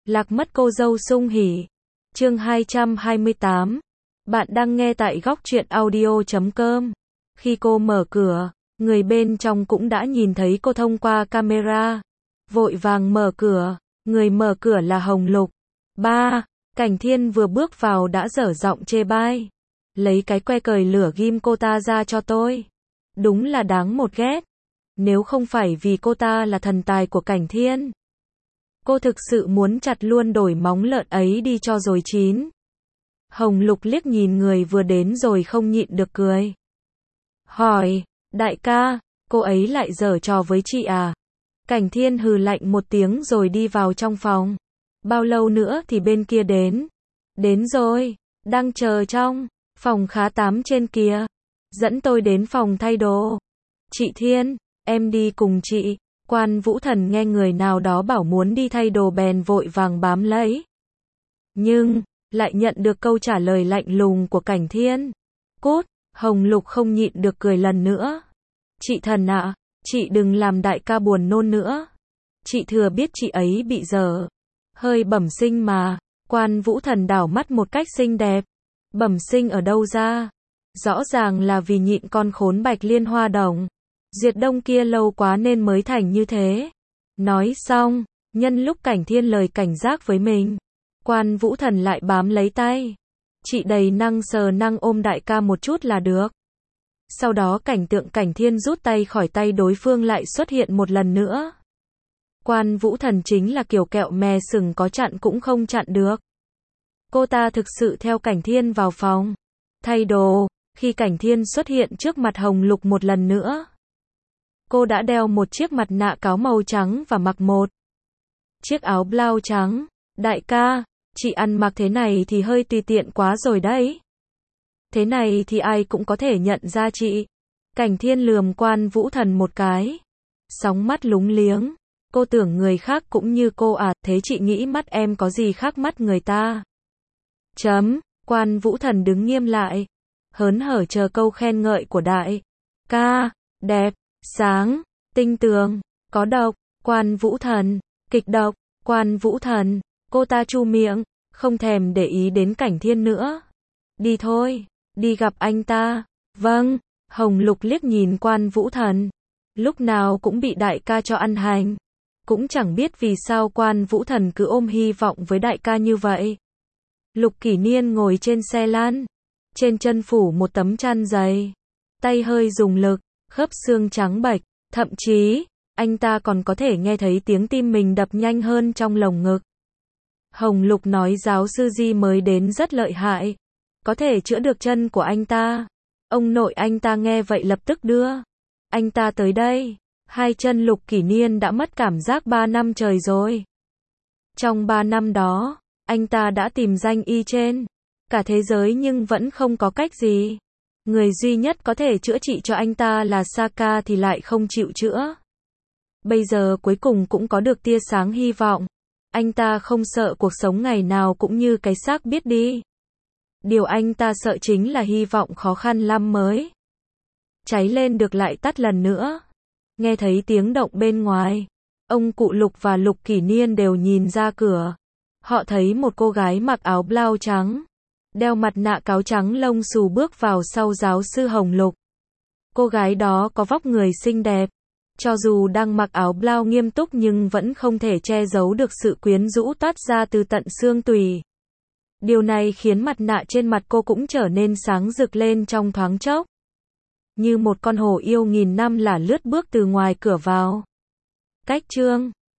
Lạc mất cô dâu sung hỉ. Chương 228. Bạn đang nghe tại góc truyện audio.com. Khi cô mở cửa, người bên trong cũng đã nhìn thấy cô thông qua camera. Vội vàng mở cửa, người mở cửa là Hồng Lục. Ba, Cảnh Thiên vừa bước vào đã dở giọng chê bai. Lấy cái que cời lửa ghim cô ta ra cho tôi. Đúng là đáng một ghét. Nếu không phải vì cô ta là thần tài của Cảnh Thiên, cô thực sự muốn chặt luôn đổi móng lợn ấy đi cho rồi chín. Hồng Lục liếc nhìn người vừa đến rồi không nhịn được cười. Hỏi, đại ca, cô ấy lại giở trò với chị à? Cảnh Thiên hừ lạnh một tiếng rồi đi vào trong phòng. Bao lâu nữa thì bên kia đến? Đến rồi, đang chờ trong phòng khá 8 trên kia. Dẫn tôi đến phòng thay đồ. Chị Thiên, em đi cùng chị. Quan Vũ Thần nghe người nào đó bảo muốn đi thay đồ bèn vội vàng bám lấy. Nhưng, lại nhận được câu trả lời lạnh lùng của Cảnh Thiên. Cút, Hồng Lục không nhịn được cười lần nữa. Chị Thần ạ, chị đừng làm đại ca buồn nôn nữa. Chị thừa biết chị ấy bị dở hơi bẩm sinh mà. Quan Vũ Thần đảo mắt một cách xinh đẹp. Bẩm sinh ở đâu ra? Rõ ràng là vì nhịn con khốn Bạch Liên Hoa Đồng Diệt Đông kia lâu quá nên mới thành như thế. Nói xong, nhân lúc Cảnh Thiên lời cảnh giác với mình, Quan Vũ Thần lại bám lấy tay. Chị đầy năng sờ năng ôm đại ca một chút là được. Sau đó cảnh tượng Cảnh Thiên rút tay khỏi tay đối phương lại xuất hiện một lần nữa. Quan Vũ Thần chính là kiểu kẹo mè sừng, có chặn cũng không chặn được. Cô ta thực sự theo Cảnh Thiên vào phòng thay đồ. Khi Cảnh Thiên xuất hiện trước mặt Hồng Lục một lần nữa, cô đã đeo một chiếc mặt nạ cáo màu trắng và mặc một chiếc áo blau trắng. Đại ca, chị ăn mặc thế này thì hơi tùy tiện quá rồi đấy. Thế này thì ai cũng có thể nhận ra chị. Cảnh Thiên lườm Quan Vũ Thần một cái. Sóng mắt lúng liếng. Cô tưởng người khác cũng như cô à, thế chị nghĩ mắt em có gì khác mắt người ta? Quan Vũ Thần đứng nghiêm lại, hớn hở chờ câu khen ngợi của đại ca. Đẹp, sáng, tinh tường, có độc. Quan Vũ Thần, kịch độc. Quan Vũ Thần, cô ta chu miệng, không thèm để ý đến Cảnh Thiên nữa. Đi thôi, đi gặp anh ta. Vâng. Hồng Lục liếc nhìn Quan Vũ Thần, lúc nào cũng bị đại ca cho ăn hành. Cũng chẳng biết vì sao Quan Vũ Thần cứ ôm hy vọng với đại ca như vậy. Lục Kỷ Niên ngồi trên xe lăn, trên chân phủ một tấm chăn dày, tay hơi dùng lực, khớp xương trắng bệch, thậm chí, anh ta còn có thể nghe thấy tiếng tim mình đập nhanh hơn trong lồng ngực. Hồng Lục nói giáo sư Di mới đến rất lợi hại, có thể chữa được chân của anh ta. Ông nội anh ta nghe vậy lập tức đưa anh ta tới đây. Hai chân Lục Kỷ Niên đã mất cảm giác 3 năm trời rồi. Trong 3 năm đó, anh ta đã tìm danh y trên cả thế giới nhưng vẫn không có cách gì. Người duy nhất có thể chữa trị cho anh ta là Saka thì lại không chịu chữa. Bây giờ cuối cùng cũng có được tia sáng hy vọng. Anh ta không sợ cuộc sống ngày nào cũng như cái xác biết đi. Điều anh ta sợ chính là hy vọng khó khăn lắm mới cháy lên được lại tắt lần nữa. Nghe thấy tiếng động bên ngoài, ông cụ Lục và Lục Kỷ Niên đều nhìn ra cửa. Họ thấy một cô gái mặc áo blau trắng, đeo mặt nạ cáo trắng lông xù bước vào sau giáo sư Hồng Lục. Cô gái đó có vóc người xinh đẹp, cho dù đang mặc áo blau nghiêm túc nhưng vẫn không thể che giấu được sự quyến rũ toát ra từ tận xương tủy. Điều này khiến mặt nạ trên mặt cô cũng trở nên sáng rực lên trong thoáng chốc. Như một con hổ yêu nghìn năm là lướt bước từ ngoài cửa vào. Cách chương